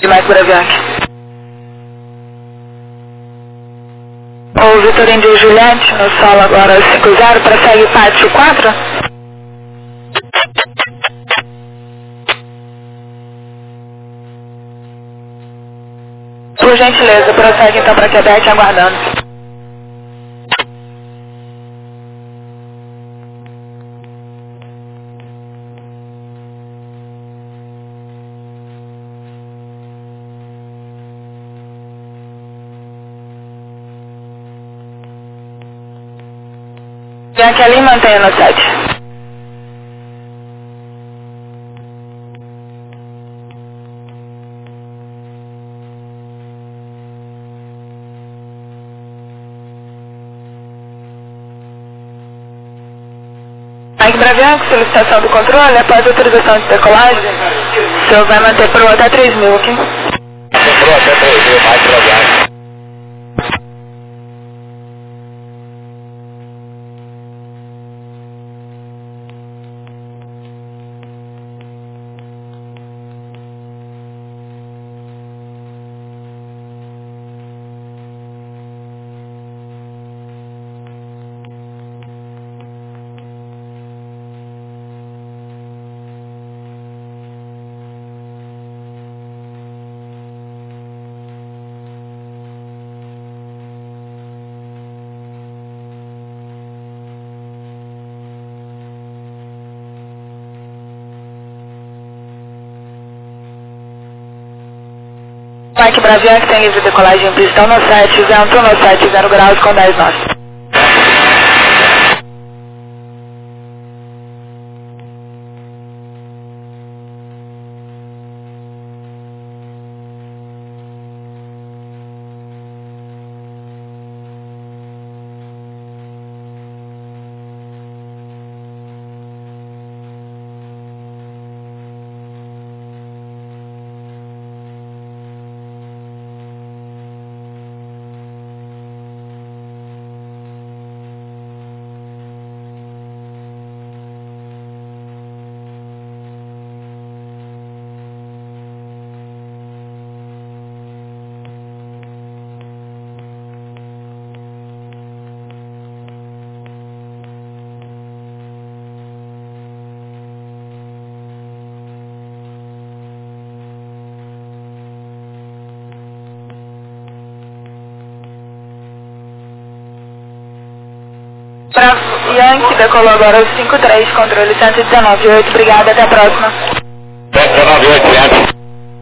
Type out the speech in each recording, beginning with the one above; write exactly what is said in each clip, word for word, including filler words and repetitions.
de Mike Bravianchi. O Vitor Índio Juliette no solo agora cinco zero, prossegue pátio quatro. Por gentileza, prossegue então para Quebec, aguardando. Bianchi ali, mantenha no sete. Mike Bravianchi, solicitação do controle, após autorização de decolagem, o senhor vai manter pro até três mil, ok? Pro até três mil, Mike Bravianchi. Mike Bravianchi tem livre decolagem em pistão no sete, vento no sete, zero graus com dez nós. Para Yankee, decolou agora o cinco três, controle cento e dezenove oito, obrigada, até a próxima. cento e dezenove oito, Yankee.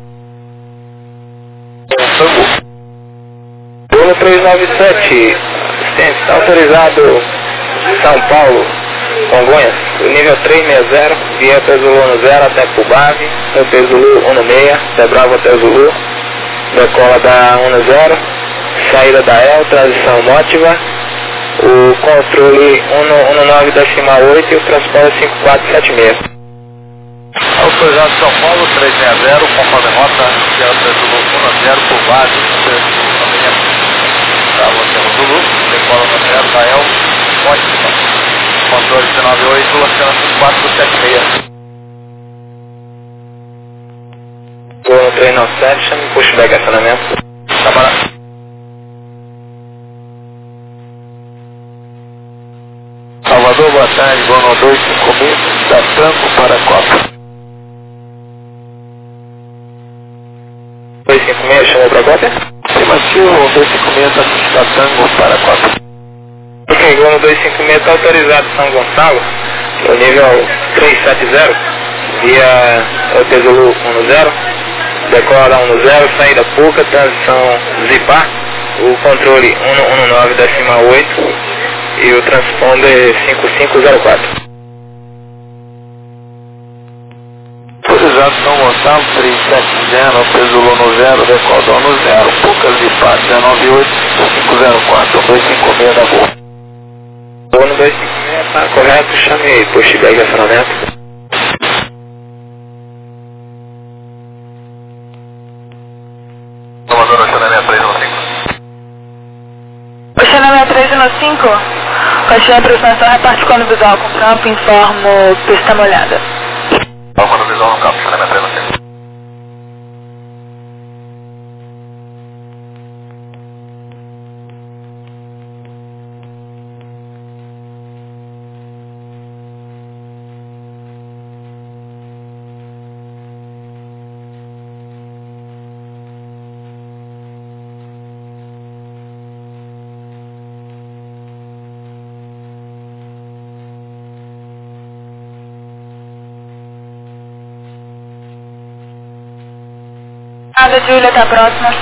Polo três nove sete, assistente, está autorizado São Paulo, Congonhas, o nível três seis zero, via Zulu no zero até Cubave, Hotel Zulu um seis, até Bravo Hotel Zulu, decola da um zero, saída da El, transição Motiva, o controle um nove decimal oito e o transporte cinco quatro sete seis. Autorizado São Paulo três seis zero, conforme rota, Delta Zulu um zero por base, Bravo Hotel Zulu, decola no zero da El, Motiva, controle dezenove oito, Oceano cinco quatro sete seis. Gol três nove sete, chame pushback acionamento. Camarada. Salvador, boa tarde, Bono dois cinco mil, da Tango para Copa. dois cinco seis, chamou para Copa? Afirmativo, dois cinco mil, da Tango para Copa. Ok, Gol dois cinco seis está autorizado São Gonçalo, no nível três sete zero, via Hotel Zulu um zero, decola um zero, saída Puca, transição Zipar, o controle um nove decimal oito. E o transponder cinco cinco zero quatro. Autorizado São Gonçalo três sete zero, Zulu no zero, decola no zero, Poucas e Pá dezenove oito, cinco zero quatro, dois cinco seis da Gol. Gol no dois cinco seis, está correto, chame pushback de acionamento. Salvador, Oceano três um cinco. Oceano três um cinco. Caixinha aproximação, reparte quando visual com campo, informo pista molhada. Quando visual no campo, Oceano três um cinco. Obrigada, Júlia. Até a próxima.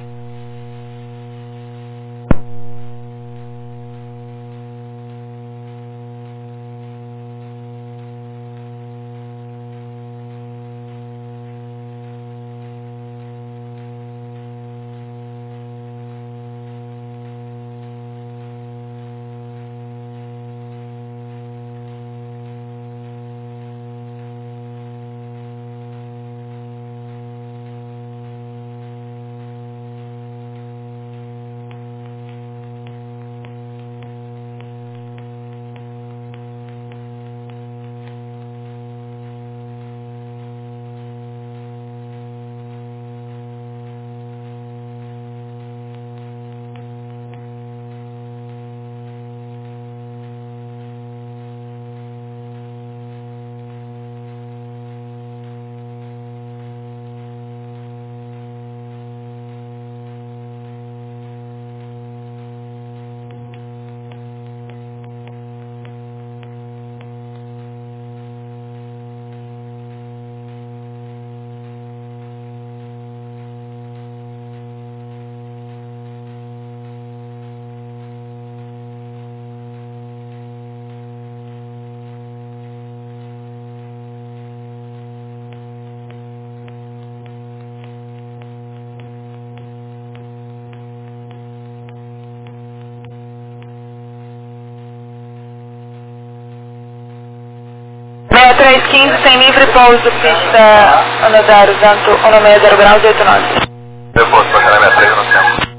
seis três quinze, sem livre pouso, pista ano zero, vento um seis zero graus, oito nove. Eu posso passar na minha três no tempo.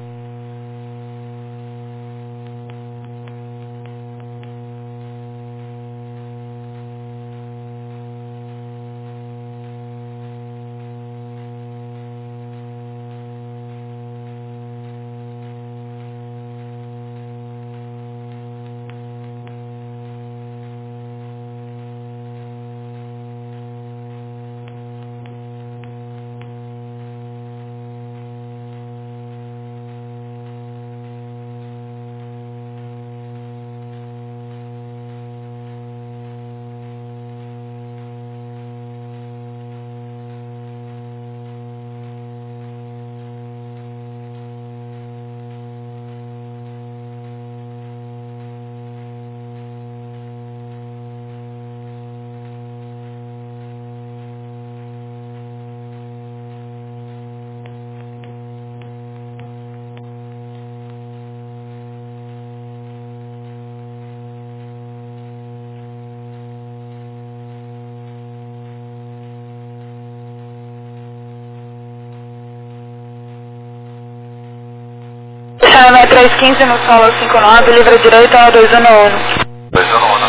seis três quinze no solo cinco nove, livre direita dois um um. dois um um.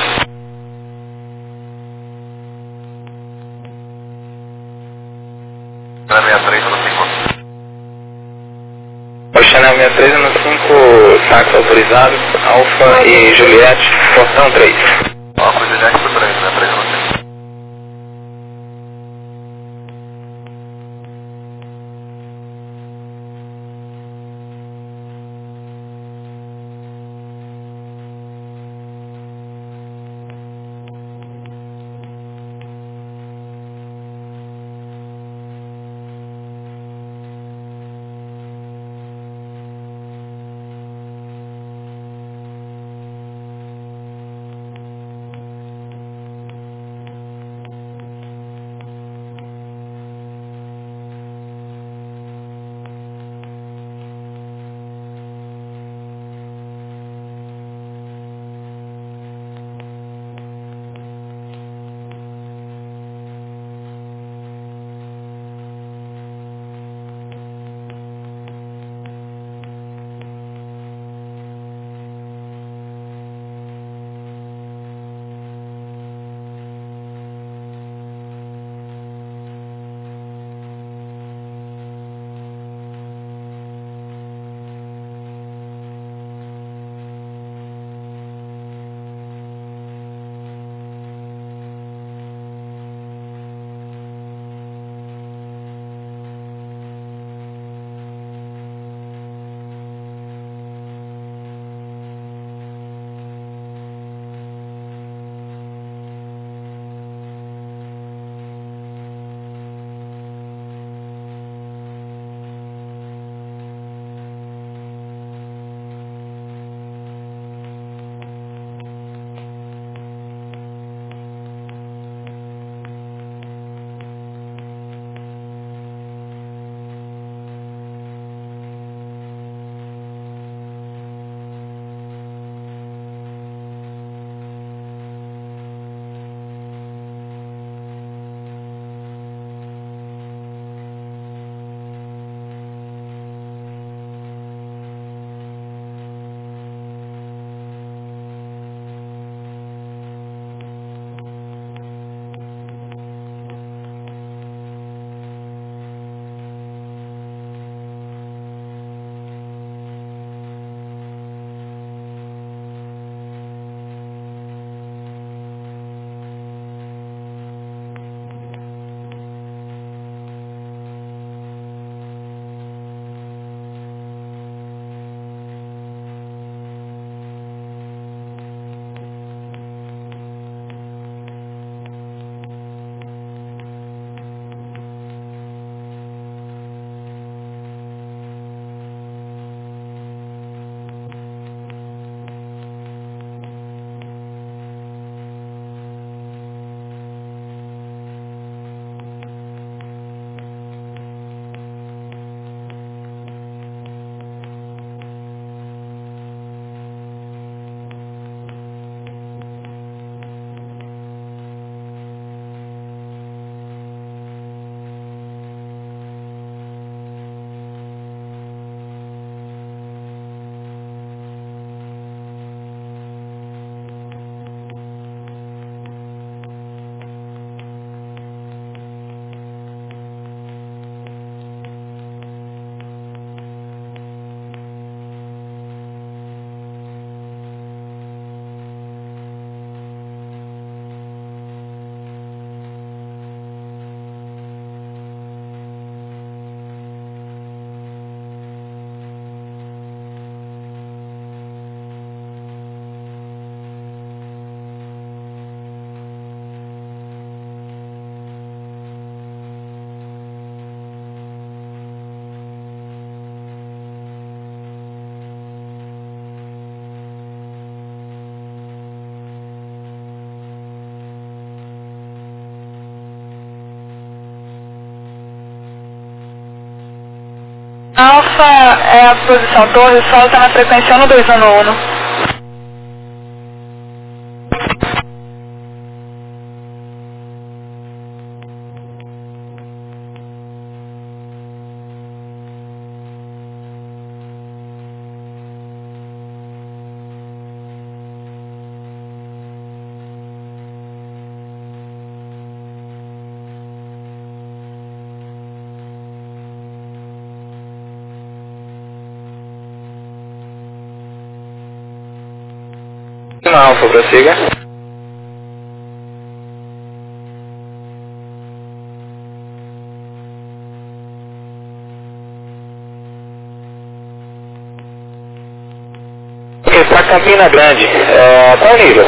Na minha três no cinco. O Chanel sessenta e três no cinco, táxi autorizado, Alfa e Juliette, portão três. Alfa, Juliette pro três, né? três no cinco. Alfa é a posição torre, o sol está na frequência um dois um um. Na Alfa, prossiga. Ok, para Campina Grande, é, qual nível?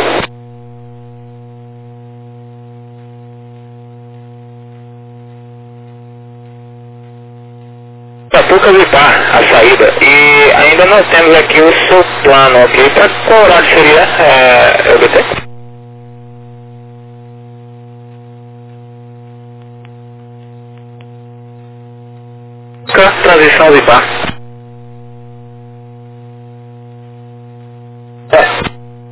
Tapucas e Pá, a saída. E ainda não temos aqui o seu plano, ok? Para qual horário seria, é, O B T? Transição de Pá. É.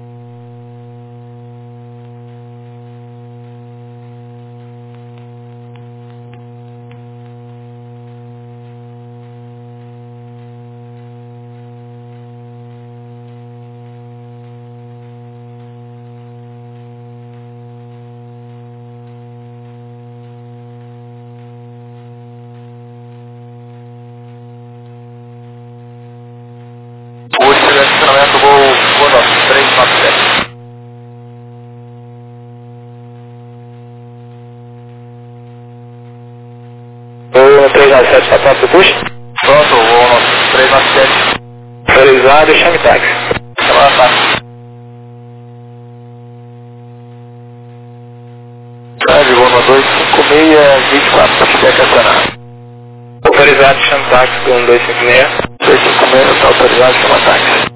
O direcionamento voo, voo nosso, três nove sete. O três nove sete está pronto para o push? Pronto, voo nosso, três nove sete. Autorizado e chame táxi. Chamada táxi. Grande, voo no dois cinco seis, vinte e quatro, cheque acionado. Autorizado, chame táxi com um dois cinco seis. dois cinco seis, está autorizado, chama táxi.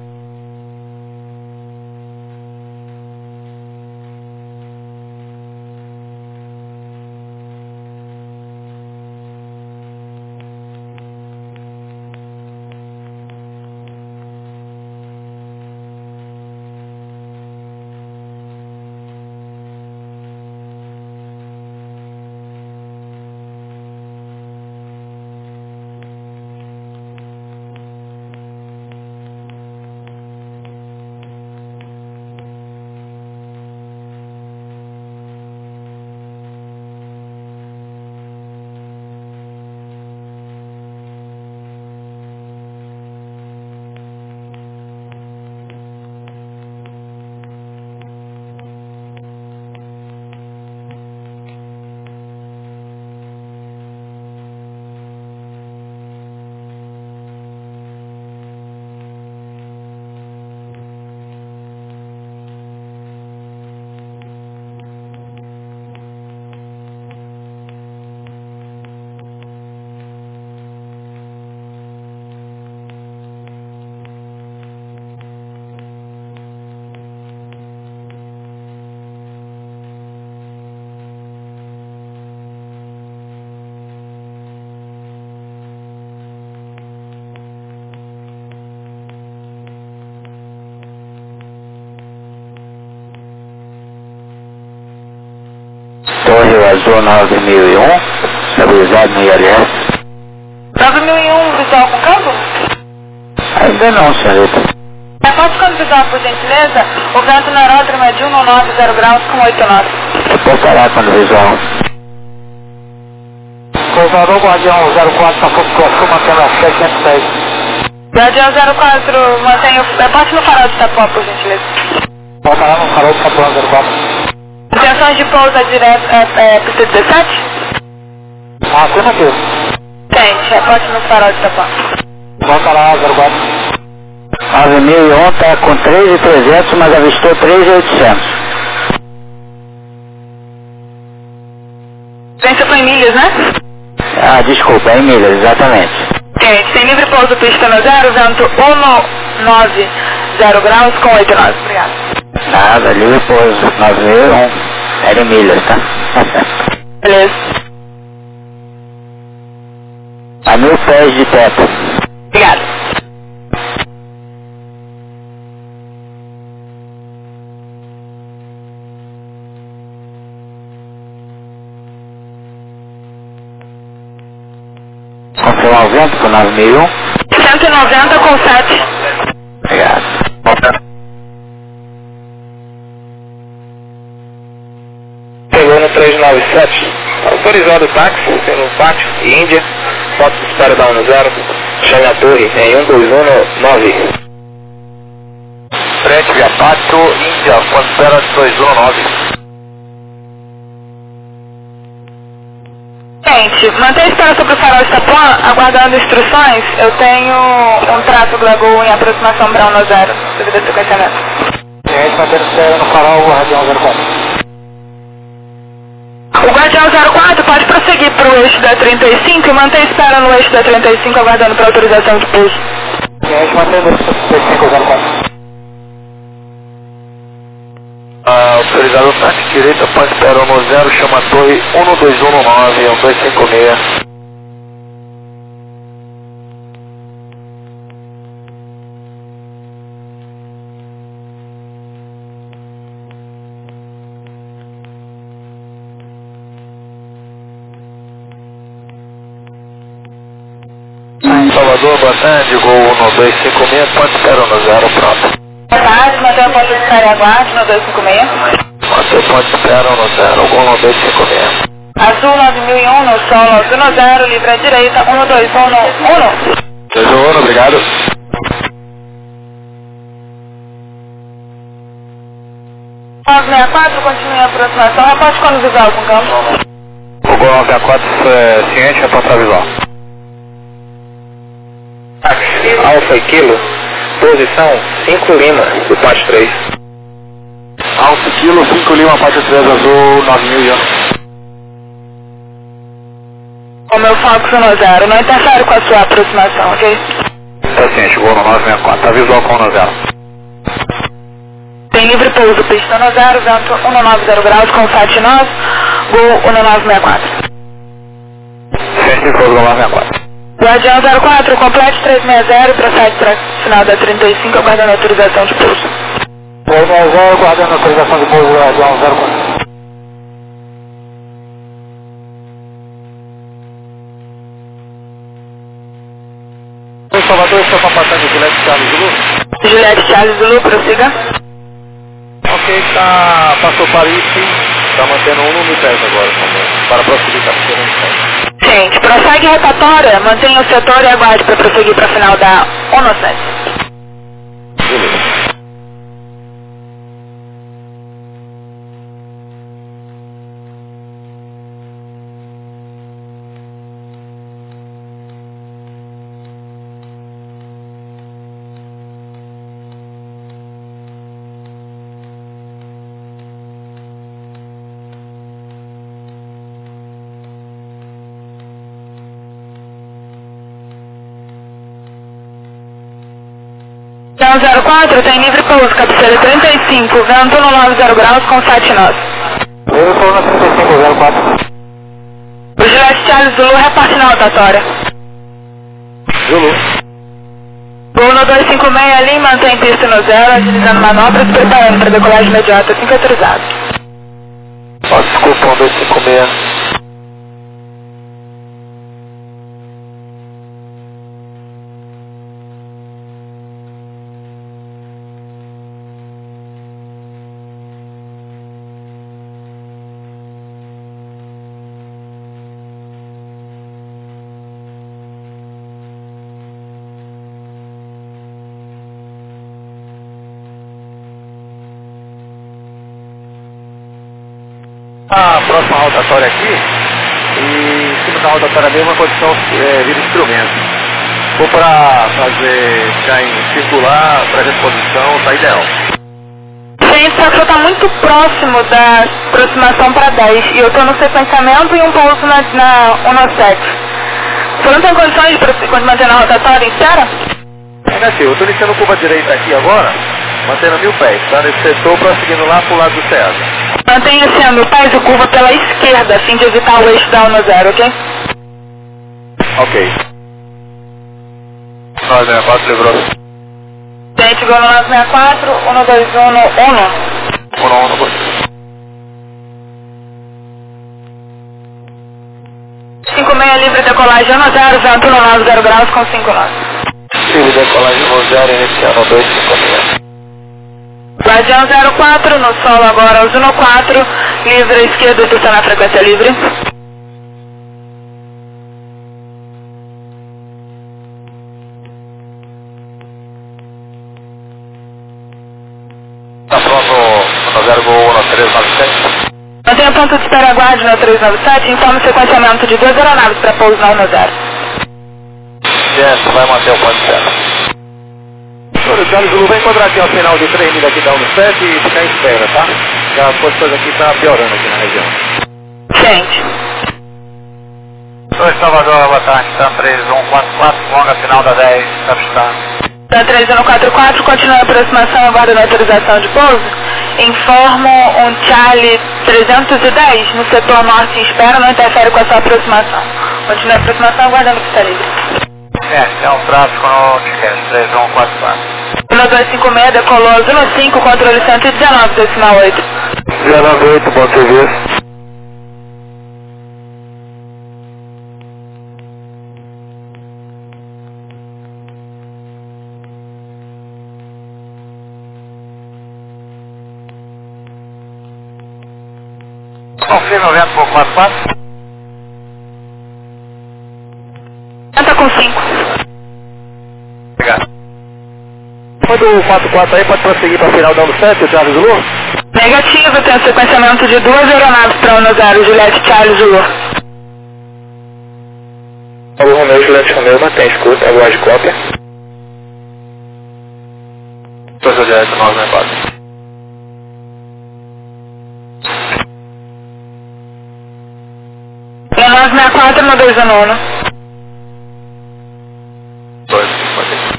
Torre Azul nove mil e um, estabilizado no I L S. nove mil e um, visual com cabo? Ainda não, senhorita. É fácil quando visual, por gentileza, o vento no aeródromo é de um nove zero graus com oito nove. Reportará quando visual. Pousador Guardião zero quatro, São Francisco, mantendo a setecentos e seis. Guardião zero quatro, mantenha o... É, passe no farol de Itapuã, por gentileza. Voltará no farol de Itapuã zero quatro. Intenções de pouso é direto, é, é pista dezessete? Ah, afirmativo. Tem, reporte no farol de Itapuã. Voltará zero quatro. nove mil e um está com três mil e trezentos, mas avistou três mil e oitocentos. Vence foi em milhas, né? Ah, desculpa, é em milhas, exatamente. Quente, tem livre pouso pista no zero, vento um nove zero graus com oito nove. Obrigado. Nada, livre pouso, nove mil e um, era em milhas, tá? Beleza. A mil pés de teto. noventa com nove mil e um. cento e noventa com sete. Obrigado. Pegou no três nove sete, autorizado o táxi pelo pátio Índia, foto de espera da um zero, chame a torre em um dois um nove. Frente via pátio Índia, foto de espera dois um nove. Gente, mantenha a espera sobre o farol Estapuã, aguardando instruções. Eu tenho um trato Glagoa em aproximação para um zero, devido ao sequenciamento. Gente, mantendo espera no farol, Guardião zero quatro. O Guardião zero quatro pode prosseguir para o eixo da trinta e cinco e manter espera no eixo da trinta e cinco, aguardando para autorização de pouso. Gente, mantendo eixo da trinta e cinco, zero quatro. Ah, autorizado o táxi direita, pode esperar no zero, chama a torre um dois um nove, um dois cinco seis. Salvador, boa tarde, gol um dois cinco seis, pode esperar no zero, pronto. Boa tarde, mantém o ponto de espera e aguarde no dois cinco seis. Mantém o ponto de espera no zero, gol um dois cinco seis. Azul nove mil e um no solo, azul no zero, livre à direita, um dois um no um. dois um um, obrigado. nove seis quatro, continue a aproximação, reporte quando visual com campo. O gol nove quatro é ciente, reporta a visual. Táxi Alfa e Kilo, posição cinco Lima, do pátio três. Alfa Kilo, cinco Lima, pátio três, azul nove mil e um. O meu foco no zero, não interfere com a sua aproximação, ok? Tá ciente, gol no nove seis quatro, tá visual com um zero. Tem livre pouso, pista no zero, vento um nove zero graus com sete nove, gol um nove seis quatro. Ciente, pouso gol nove seis quatro. Guardião zero quatro, complete três seis zero, procede para final da trinta e cinco, aguardando autorização de pouso. três seis zero, guardando autorização de pouso, Guardião zero quatro. Oi, Salvador, estou com a passagem de Juliette Charles Zulu. Juliette Charles Zulu, prossiga. Ok, tá, passou Paris, está mantendo um no dez agora também. Para prosseguir, está mantendo um dez. Gente, prossegue rotatória, mantenha o setor e aguarde para prosseguir para a final da um sete. Beleza. zero quatro, tem livre pouso, cabeceira trinta e cinco, vento no nove zero graus com sete nove. Eu estou na trinta e cinco, zero quatro. O Juliette Charles Zulu reparte na rotatória. Zulu. Gol no dois cinco seis ali, mantém pista no zero, agilizando manobras, preparando para decolagem imediata, assim que autorizado. Ó, desculpa, um dois cinco seis. A próxima rotatória aqui, e em cima da rotatória mesmo a condição é, vira instrumento. Se for para fazer ficar em circular, para reposição, tá ideal. Gente, só que eu estou muito próximo da aproximação para dez e eu estou no sequenciamento e um pouso na, na um sete. Você não tem condições de, de manter na rotatória em espera? É negativo, eu estou iniciando curva direita aqui agora, mantendo mil pés, tá? Nesse setor, prosseguindo lá pro lado do César. Mantenha assim a mil pés e curva pela esquerda, a fim de evitar o eixo da um zero, ok? Ok. nove seis quatro, livrou. Gente, gol no nove seis quatro, um dois um no um. um no um no cinco seis livre decolagem um zero, vento no nove zero graus com cinco nós. Livre decolagem um zero, iniciando dois cinco seis. Guardião zero quatro, no solo agora Uno quatro, livre esquerdo, estação na frequência livre. Tá pronto no zero gol no três nove sete? Mantenha o ponto de espera, aguarde no três nove sete, informe o sequenciamento de duas aeronaves para pouso na um zero. Yes, vai manter o ponto de espera. Senhor Charles Zulu, vai encontrar aqui ao final de três milhas aqui da um sete e ficar em espera, tá? Que as coisas aqui estão piorando aqui na região. Gente. Senhor Salvador, boa tarde, tá três um quatro quatro, longa final da dez, tá estando. Da três um quatro quatro, continua a aproximação, aguarda a autorização de pouso. Informo um Charlie trezentos e dez no setor norte em espera, não interfere com a sua aproximação. Continua a aproximação, aguardando que está livre. É, tem um tráfego no Ticket, três um quatro quatro. Uno dois cinco seis, decolou Uno cinco, controle cento e dezenove, decimal oito. dezenove oito, bom T V. Confirma o vento por quatro quatro. Tenta com cinco. Obrigado. Manda o quatro quatro aí, pode prosseguir para a final da um sete, o Charles Zulu? Negativo, tem o sequenciamento de duas aeronaves para um zero, Juliette Charles Zulu. O Romeu, Juliette Romeu, mantém escuta, aguarde cópia. dois Juliette nove sessenta e quatro. No nove seis quatro, no dois um um. dois, pode.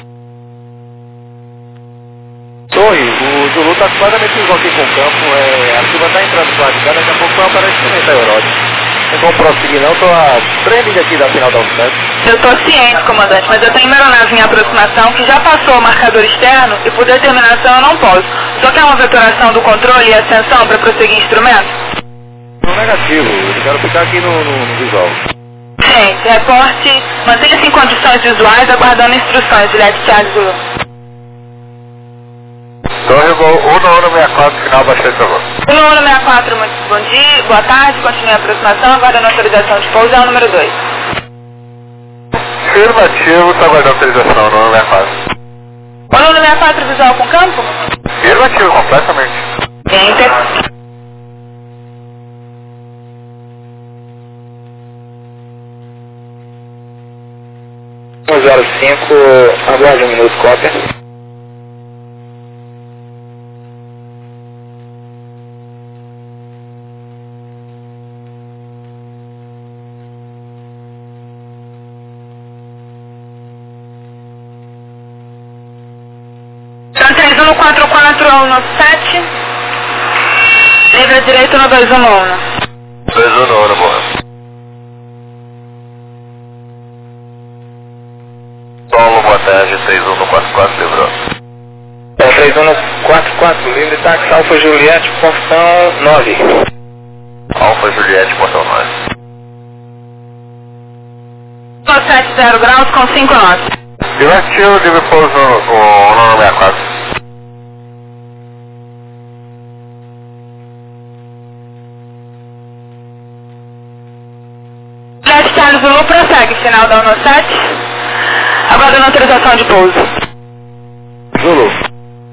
Torre, o Zulu está completamente igual aqui com o campo, é, a chuva está entrando para cá, daqui a pouco vai aparecer também, tá, Euródio? Não vou prosseguir não, estou a três milhas aqui da final da um sete. Eu estou ciente, comandante, mas eu tenho uma aeronave em aproximação que já passou o marcador externo e por determinação eu não posso. Só quer uma vetoração do controle e ascensão para prosseguir instrumento? Não negativo, eu quero ficar aqui no, no, no visual. Gente, reporte, mantenha-se em condições visuais, aguardando instruções, Juliette Charles Zulu. Torre Gol um no Uno sessenta e quatro, final baixei por favor. Uno Uno sessenta e quatro, muito bom dia, boa tarde, continue a aproximação, aguardando autorização de pouso, é o número dois. Afirmativo, está aguardando autorização no Uno sessenta e quatro. Uno Uno sessenta e quatro, visual com campo? Afirmativo, completamente. Enter. um zero cinco, aguarde um minuto, cópia. três um quatro quatro, um sete, livre direito no dois um um. dois um no Uno, boa. Paulo, boa tarde, três um no quatro quatro, livrou. É, três um quatro quatro, livre táxi Alfa Juliette, porção nove. Alfa Juliette, portão nove. sete zero graus com cinco nós. Divertiu, livre pouso no, no Uno sessenta e quatro. Juliette Charles Zulu, prossegue, final da Uno sete, aguardando autorização de pouso. Zulu.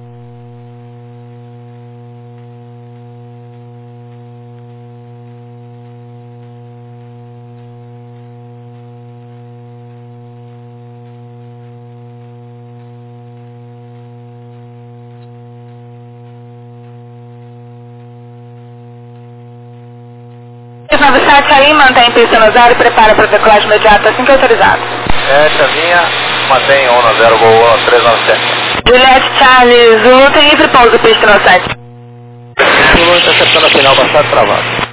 três nove sete aí, mantém pista no zero e prepara para decolagem imediata assim que autorizado. Essa minha, mantém Uno zero Gol Uno três nove sete. Juliette Charles Zulu, tem livre pouso, pista no sete. Zulu interceptando a final, bastante travado.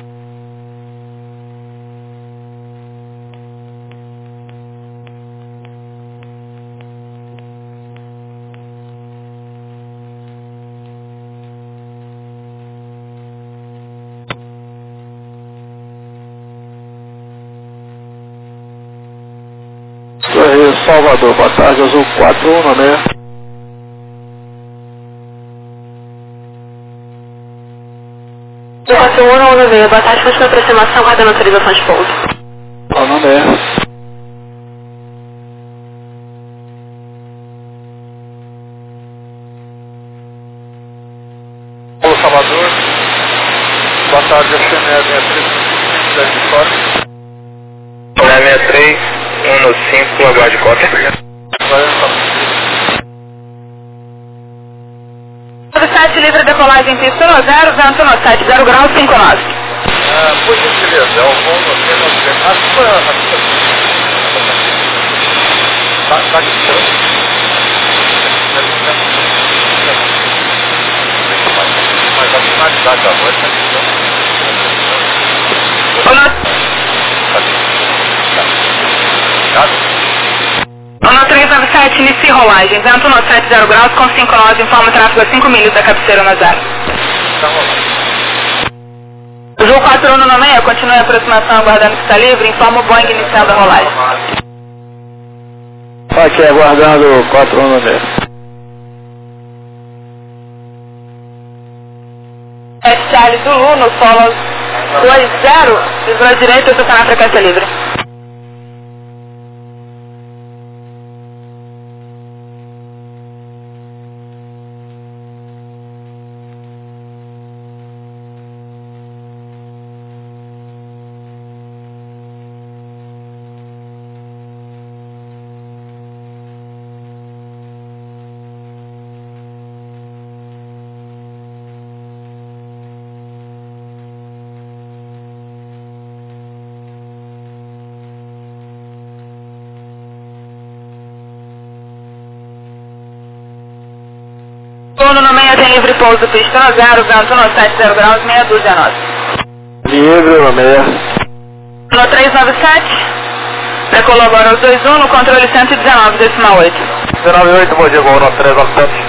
Salvador, boa tarde, Azul quatro um nove seis. quatro um nove seis, boa tarde, continua a aproximação, guardando autorização de pouso. Qual o nome é? Alô, Salvador. Boa tarde, F M E sessenta e três, de fora. sessenta e três, um cinco, aguarde cópia. sete livre decolagem pista um zero, vento no sete, zero graus, cinco nove. Ah, por gentileza, é o voo apenas... Ah, desculpa, tá, tá aqui, mas a finalidade da noite é Ono três nove sete, inicie rolagem, vento no sete, zero graus, com cinco nove, informa o tráfego a cinco milhas da cabeceira no zero. Tá rolando. Azul quatro um nove seis, continue a aproximação aguardando que está livre, informa o Boeing iniciando a rolagem. Aqui, aguardando quatro um nove seis. S Charlie Zulu no solo dois zero, desviou à direita, você está na frequência livre. Ono nove seis tem livre pouso, pista no zero, vento no sete, zero graus, meia dúzia nove. Livre, no meia. No três nove sete, decolou agora os dois um no controle cento e dezenove, decimal oito. dezenove oito, bom dia, voo no três nove sete.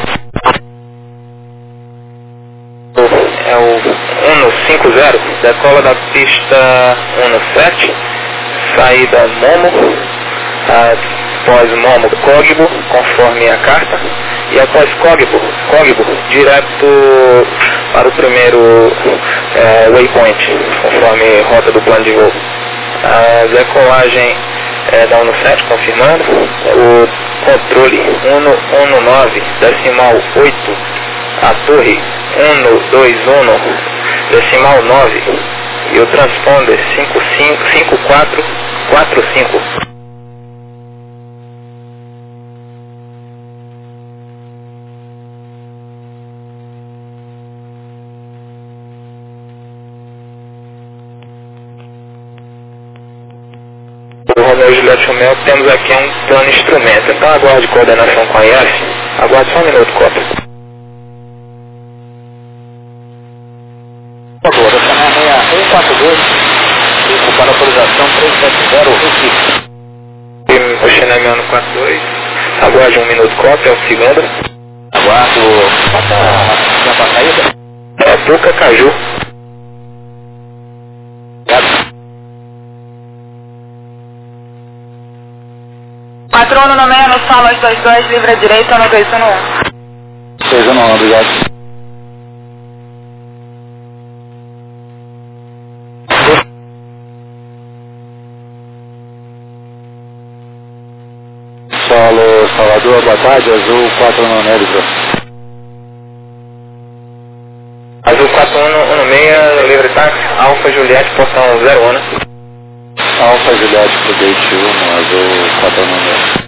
É o um cinco zero, decola da pista um sete, saída Momo, após Momo Cogbo, conforme a carta, e após Cogbo, Cogbo direto para o primeiro é, waypoint, conforme rota do plano de voo. A decolagem é, da um sete, confirmando, o controle um um nove, decimal oito, a torre um dois um, decimal nove, e o transponder cinco quatro quatro cinco. O Romeo Juliette Romeo, temos aqui um plano instrumento, então aguarde coordenação com a I F, aguarde só um minuto, cópia. Agora, canal seis um quatro dois, cinco para autorização três sete zero, Recife. O Xenemiano quatro dois, aguarde um minuto, cópia, é o segundo. Aguardo, passa a saída. É Puca Caju. quatro um nove seis no solo dois dois, livre à direita, no dois um um. seis um um, obrigado. Solo Salvador, boa tarde, Azul quatro um nove seis. Azul quatro um um seis, livre táxi, Alfa Juliette, portão zero um. Alfa Juliette pro gate um, Azul quatro um nove seis.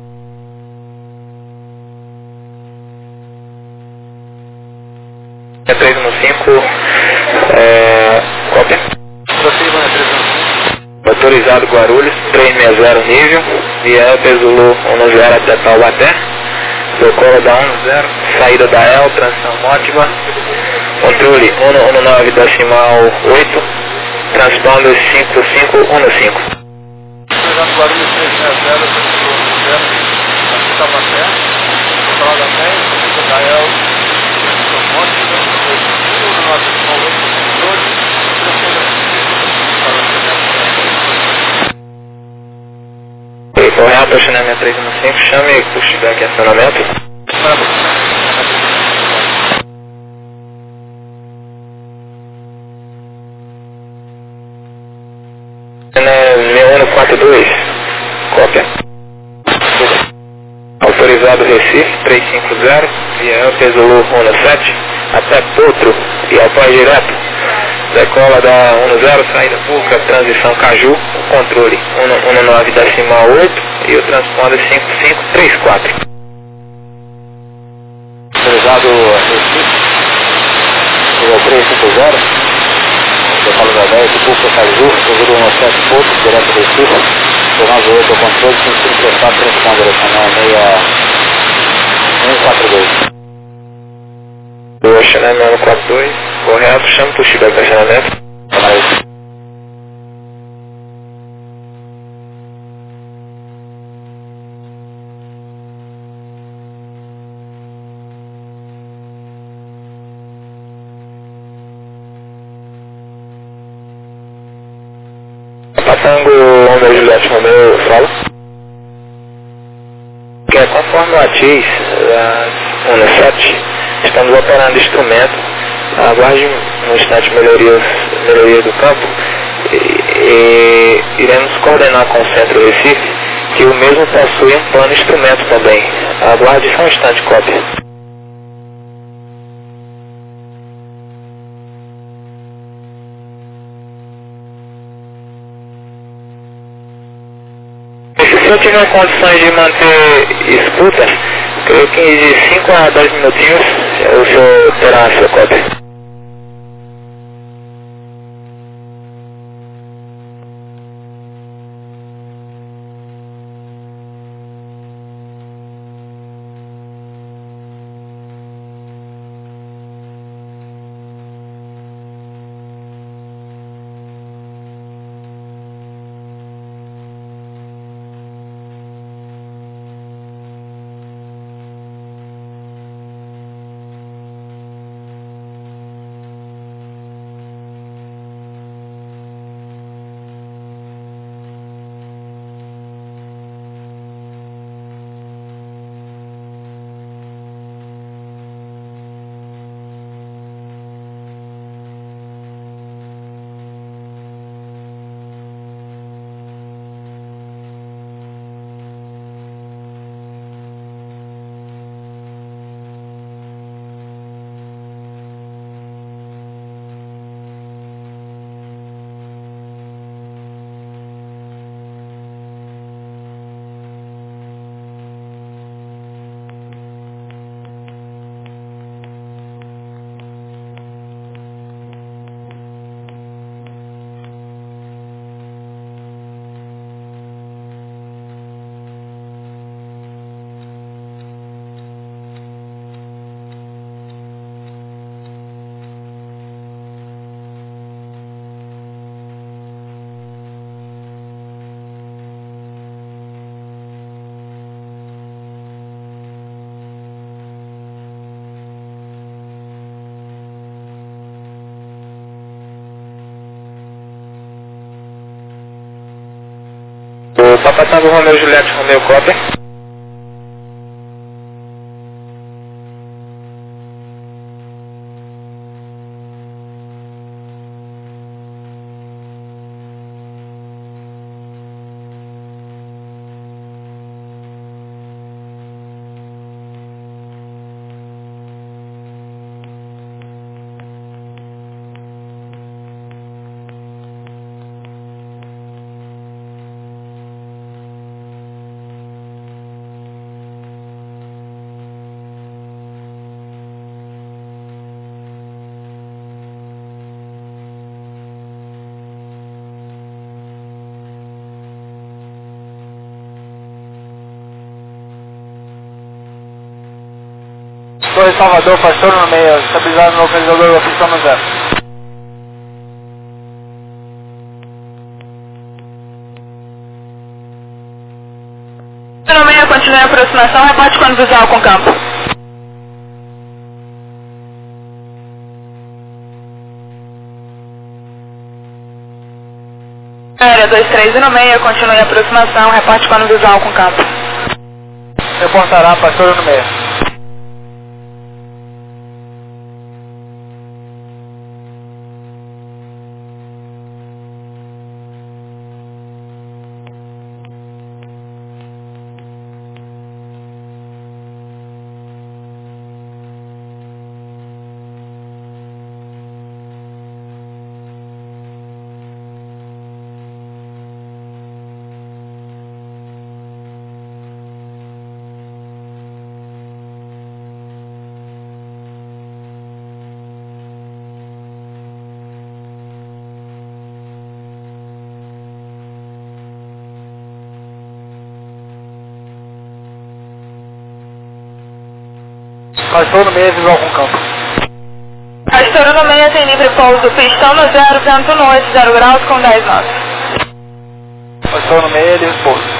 É três um cinco, é, cópia. Autorizado Guarulhos, três seis zero nível, via Zulu um zero até Taubaté, decola da um zero, saída da E L, transição mótiva, controle um um nove decimal oito, transponder cinco cinco um cinco. Autorizado Guarulhos três seis zero, um zero, Taubaté, decola da dez, saída da E L, transição mótiva, um um nove decimal oito, controle, transponder Correio Correto, acionamento três um cinco, chame pushback acionamento. seis um quatro dois, cópia. Autorizado Recife três cinco zero, via Peso Lu um sete, até Potro e após direto. Decola da um zero, saída pública, transição Caju, controle um nove decimal oito e o transponder cinco cinco três quatro. Autorizado Recife, três cinco zero, decola da dez, pública Caju, seguro um sete Potro, direto Recife. nove oito, o controle, cinco cinco três quatro, transponder direcional seis um quatro dois. O acionamento quatro dois, correto, chama o pushback do acionamento. Patango Romeo Juliette Romeo, fala. Que é conforme o ATIS da um sete, estamos operando instrumento, aguarde um instante melhorias, melhoria do campo e, e iremos coordenar com o Centro Recife, que o mesmo possui um plano instrumento também. Aguarde só um instante, cópia. Se eu tiver condições de manter escuta, creio que de cinco a dez minutinhos o senhor terá a sua cópia. O Papai Tango Romeo Juliette Romeo, cópia. Torre Salvador, pastor no meio, estabilizado no localizador da função no zero. No meio, continue a aproximação, reparte quando visual com campo. Área seis dois três um seis, continue a aproximação, reporte plano visual com campo. Reportará, pastor no meio. Pastor no meio, visual com campo. Pastor no meio tem livre pouso, pistão no zero, vento no oito, zero graus com dez knots. Pastor no meio, livre pouso.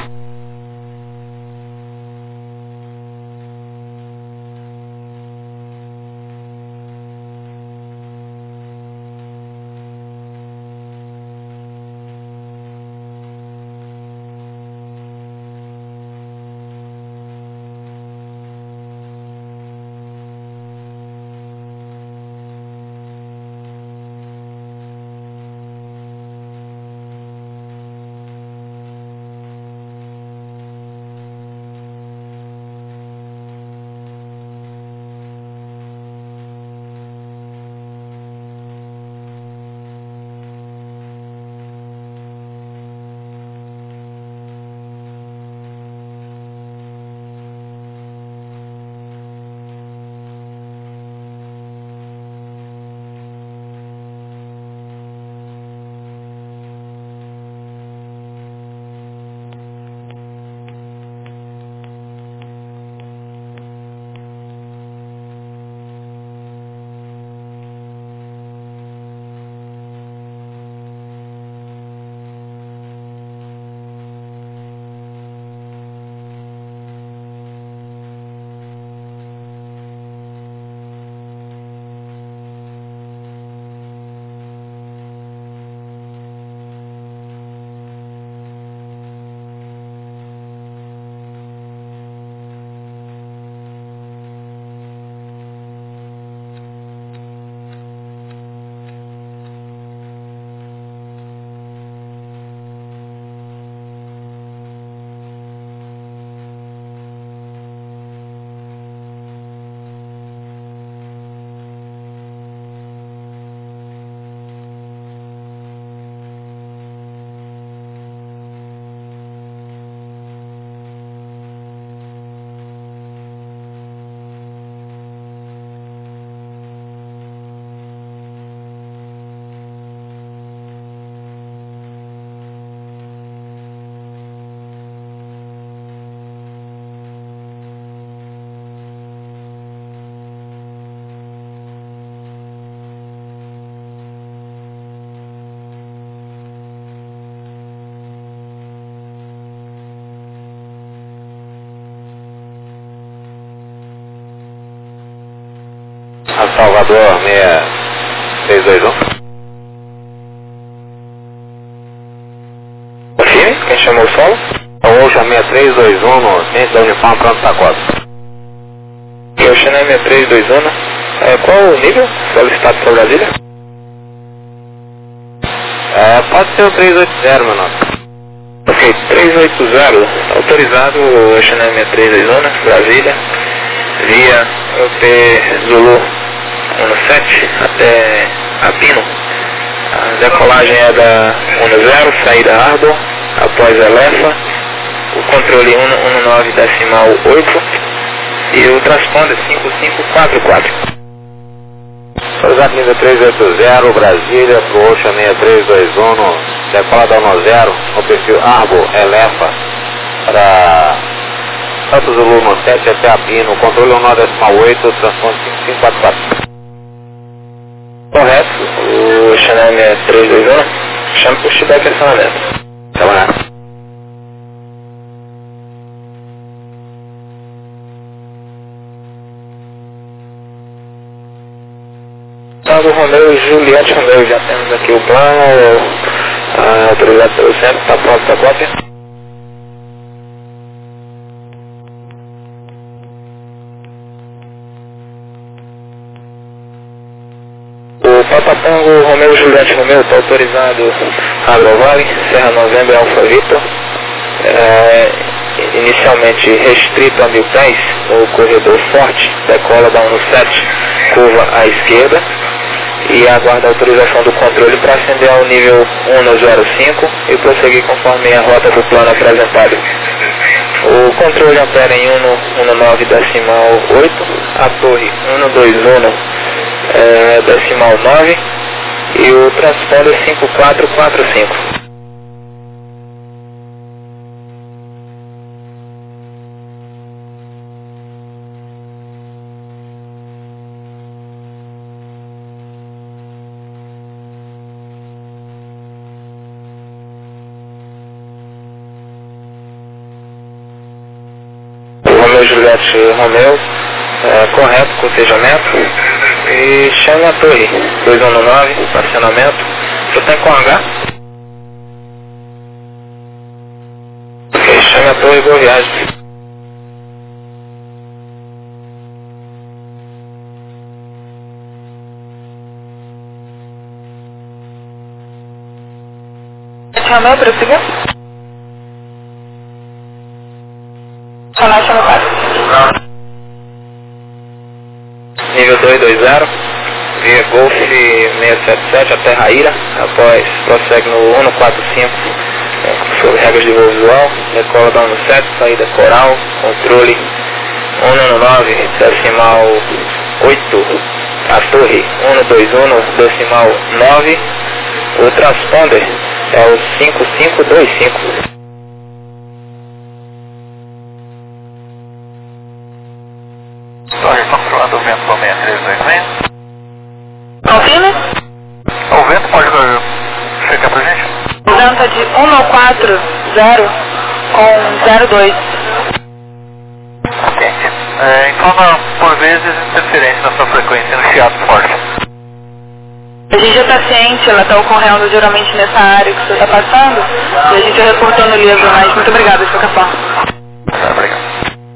A Salvador seis três dois um. Confirme, quem chamou o solo? O Ocean seis três dois um no centro da Uniforme Pronto Sacota. Ocean seis três dois um, é, qual o nível solicitado para Brasília? É, pode ser o três oito zero, meu nome. Ok, três oito zero, autorizado o Ocean seis três dois um, Brasília, via U P Zulu um sete até Apino. A decolagem é da um zero, saída Arbor, após Elefa, o controle um nove decimal oito e o transponder cinco cinco quatro quatro. Autorizado nível três oito zero, Brasília, pro Ocean seis três dois um, no decolada um zero, no perfil Arbor, Elefa, para Santo Zulu no sete até Apino, controle um nove decimal oito, transponder cinco cinco quatro quatro. Correto, o Ocean seis três dois um, chama por feedback de acionamento. Trabalhar. Tango Romeu, Juliette Romeu, já temos aqui o plano, Ah, autorizado pelo centro, está pronto para cópia. O Papa Tango Romeu Juliette Romeu está autorizado Agrovale, Serra Novembro Alfa Vitor. É, inicialmente restrito a mil pés no corredor forte, decola da um sete, curva à esquerda, e aguarda a autorização do controle para ascender ao nível um zero cinco e prosseguir conforme a rota do plano apresentado. O controle opera em um nove decimal oito, a torre um dois um é, decimal nove e o transponder cinco quatro quatro cinco. Romeu Juliette Romeu, é, correto, cotejamento, e chame a torre dois um nove, estacionamento, você tem com H? Ok, chame a torre, boa viagem. Romeu, prossiga. Sonate no quatro. Nível dois dois zero, via Golf seiscentos e setenta e sete até Raíra, após prossegue no um quatro cinco, é, sobre regras de voo visual, decola da um sete, saída coral, controle um nove decimal oito, a torre um dois um decimal nove, o transponder é o cinco cinco dois cinco. Torre, controlando o vento com seis três dois seis. Confirme? O vento pode chegar pra gente? O vento é de um quatro zero com zero dois. Ok. É, informa por vezes interferência na sua frequência no chiado forte. A gente já está ciente, ela está ocorrendo geralmente nessa área que você está passando, e a gente já reportou no livro, mas muito obrigada de qualquer forma. Tá, obrigado.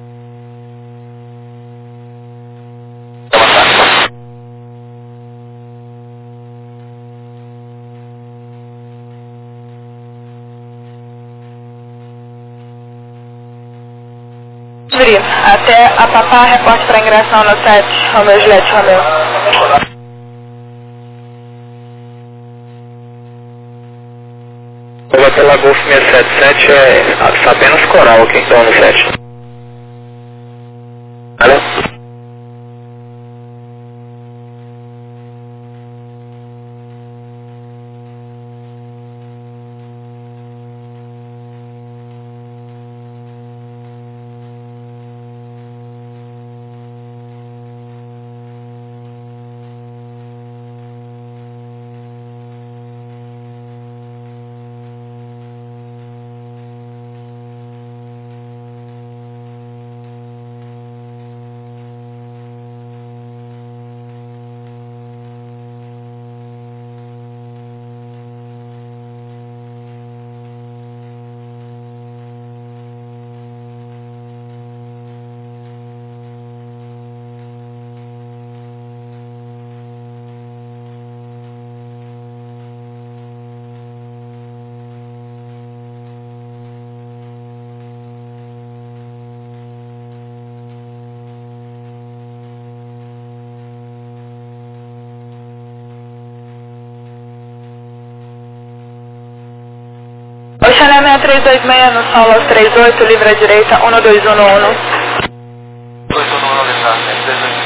Até a Papá, reporte para ingressão no sete, Romeu Juliette Romeu. O pela Golf seiscentos e setenta e sete é apenas coral aqui, então no sete. Valeu? Oceania seis três dois seis no Solos trinta e oito, livre à direita, um dois um um. dois um um, levar, seis três dois.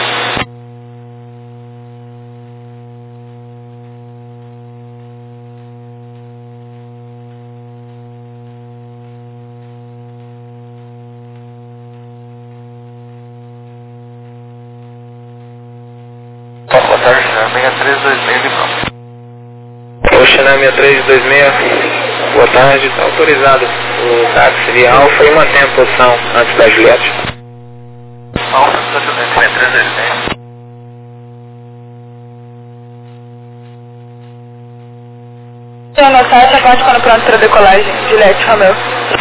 Boa tarde, seis três dois seis, livrão. Oceania seis três dois seis, boa tarde, está autorizado o táxi via Alfa e mantém a posição antes da Juliette. Alfa, estacionamento, seis três dois seis. Uno sete, aguarde quando pronto para decolagem. Juliette Romeu.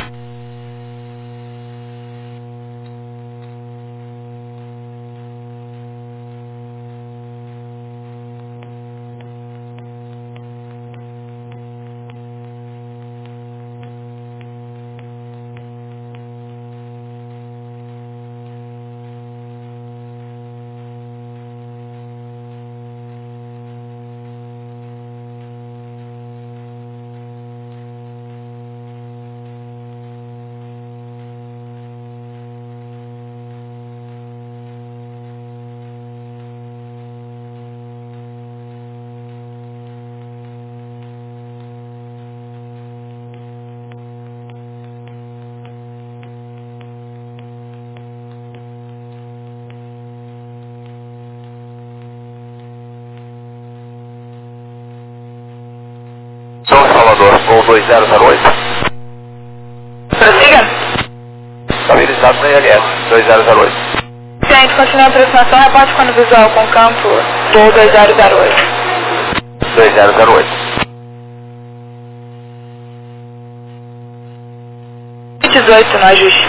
São Salvador, voo dois zero zero oito. Prossiga. Estabilizado no I L S, dois zero zero oito. Gente, continua a aproximação, reporte quando visual com campo, voo dois zero zero oito. dois zero zero oito. dezoito no ajuste.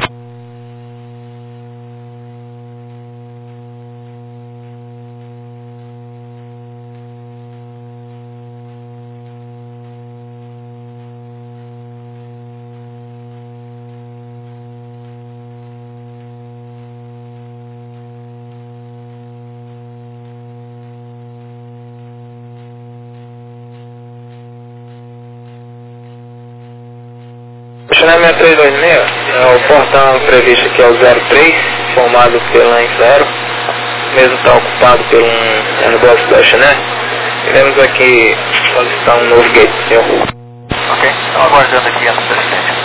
China seis três dois seis, é, o portão previsto aqui é o zero três, formado pelo Line zero, mesmo está ocupado por um Airbus da China. Iremos aqui solicitar um novo gate, senhor. Ok, estão aguardando aqui a assistência.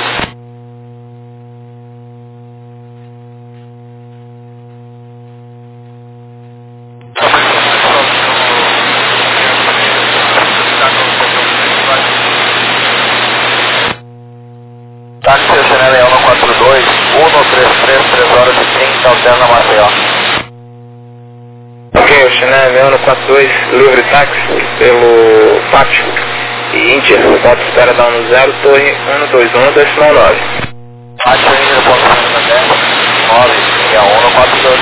Táxi Chanel Leão no quatro dois, um três três, três horas e trinta, alterna Maceió. Ok, o China Leão no quatro dois, livre táxi pelo Pátio e Índia, bota espera dar no zero, torre um dois um, decimal nove. Táxi Índia, ponto dez, nove, e a um no quatro dois.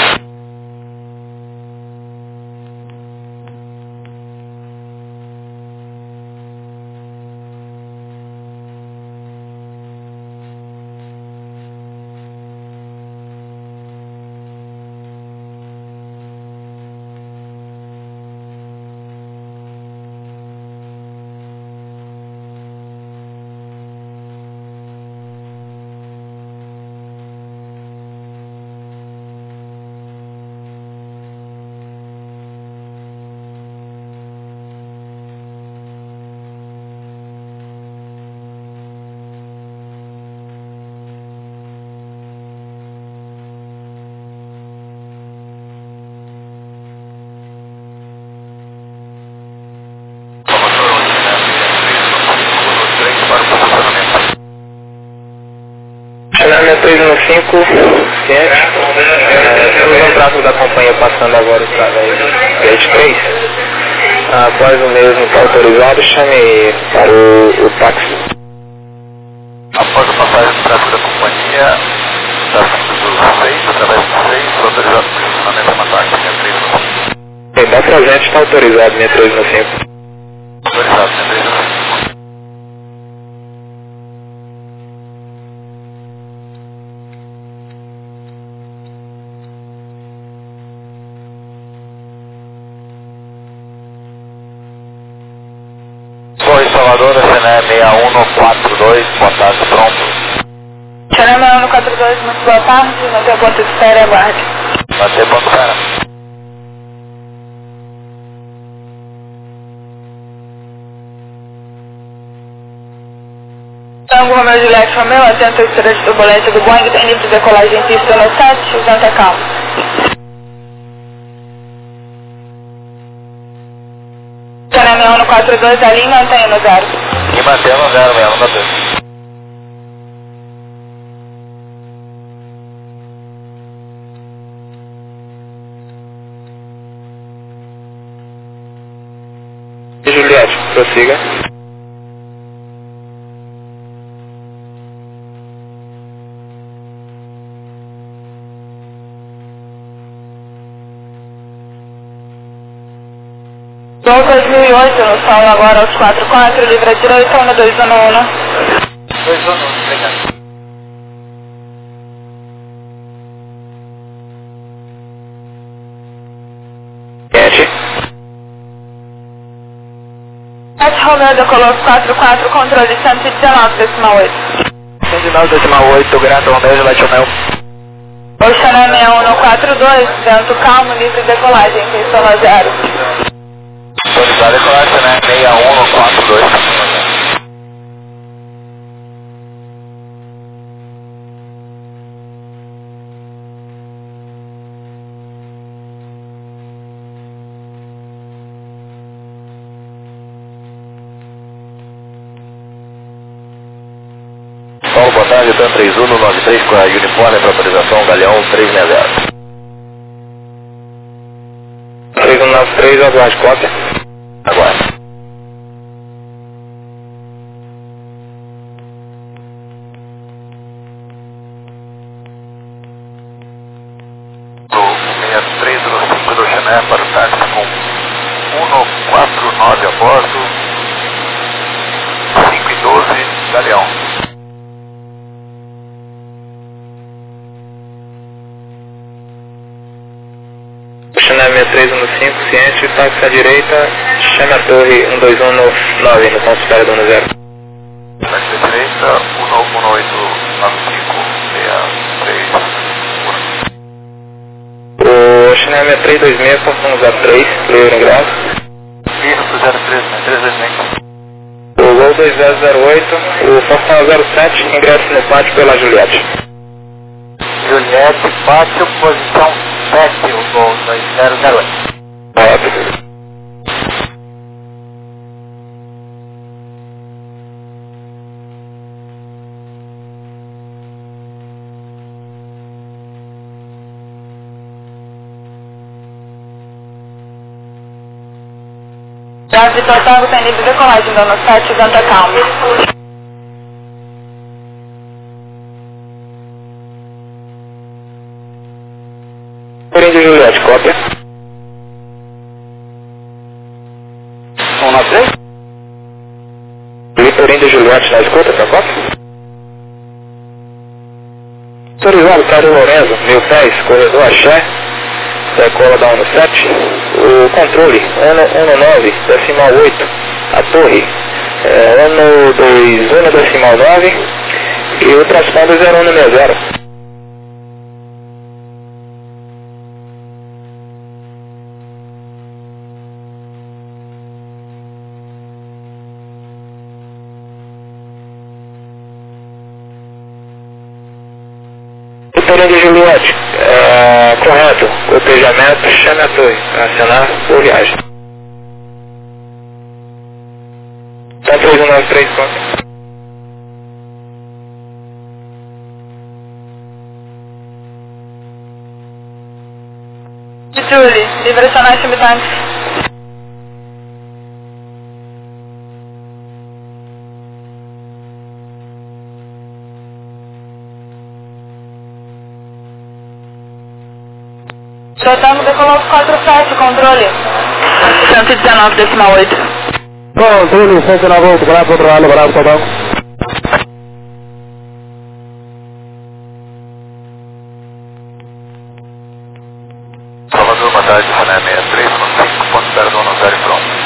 China três um cinco, ciente. É, temos um tráfego da companhia passando agora através do gate três. Após o mesmo está autorizado, chame para o, o táxi. Após a passagem do tráfego da companhia, tráfego do seis, através do seis, autorizado por funcionamento da táxi seis três um cinco. Bem, dá pra gente, está autorizado seis três um cinco. Autorizado seis três um cinco. Torre Salvador, C N E seis um no quatro dois, boa tarde, pronto. China Leão no quatro dois, muito boa tarde, não tem ponto de espera, aguarde. Bater ponto zero. Tango Romeu Juliette Romeu, atento à estrada de turbulência do Boeing, tem livre de decolagem em pista no sete, usando a calma. China Leão no quatro dois, ali e mantém no zero. E mantendo no zero mesmo, bateu. Juliette, prossiga. Gol dois mil e oito, no solo agora aos quatro quatro, livre à direita, um dois um um. dois um um, obrigado. sete Romeu decolou quatro quatro, controle cento e dezenove, decimal oito. cento e dezenove, decimal oito, Grande Romeu, Light Romeu. Oceané sessenta e um no quatro dois, vento calmo, livre decolagem, intenção a zero. Autorizado decolagem, né? sessenta e um no quatro dois. Paulo, boa tarde, TAM três um no nove três com a uniforme para autorização, Galeão três seis zero. três um nove três, aguarde, cópia. Aguarde. sessenta e três no cinco do Chané para o táxi com um quatro nove a bordo, cinco e doze, Galeão. Oceané sessenta e três no cinco, ciente, táxi à direita, chame a torre um dois um no nove, no ponto espera do um zero. Táxi à direita, um um oito nove cinco seis três. O Oceané sessenta e três dois seis, ponto um zero três, livre ingresso. Isso, zero três, três dois seis. O Gol dois zero zero oito, o Fortuna zero sete, ingresso no pátio pela Juliette. Juliette, pátio, posição sete, o Gol dois zero zero oito. Correto. Já Vitor Tango tem livre decolagem, dando sete, vento calmo. Porém de Juliette, cópia. um nove três? Vitorino de Juliette na escuta, tá cópia? Autorizado, Cário Lourenço, mil pés, corredor Axé, decola da um sete. O controle, um nove, decimal oito, a torre, é, um dois um, decimal nove, e o transponder zero um seis zero. Vitorino de Juliette, é, correto, cotejamento, chame a torre, acionar por viagem. Tá três um nove três, cópia. Julie, livre acionar chimitantes. Tratamos de decolou quatro sete, controle. cento e dezenove, decimal oito. Controle cento e dezenove, oito, bravo, controlado, bravo, comando. Salvador, boa tarde, Chané sessenta e três no cinco, ponto zero um zero e pronto.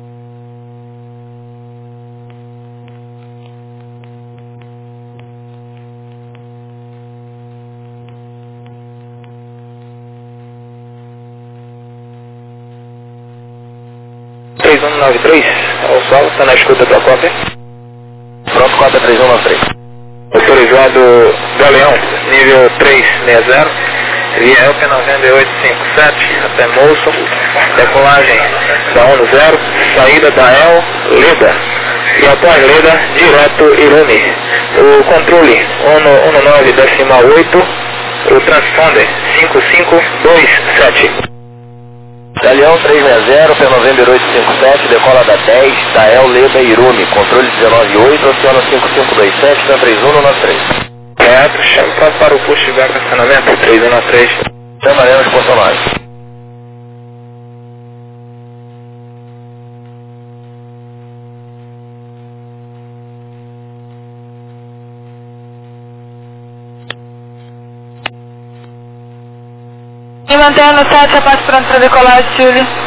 três um nove três, ao sol, está na escuta da cópia. Pronto, cópia três um nove três. Autorizado Galeão, nível três seis zero, via E L P nove oito cinco sete até Moço, decolagem da um zero, saída da E L, Leda, e após Leda, direto Irume. O controle um nove decimal oito, o transponder cinco cinco dois sete. Galeão três seis zero, P nove oito cinco sete, decola da dez, Tael, Leda e Irume, controle dezenove oito, aciona cinco cinco dois sete, TAM três um no nove três. Reto, chame para o pushback acionamento, três um nove três. Chamaremos Porto Nove. Me mantenha no sete, abaixo pronto para decolar, Julie.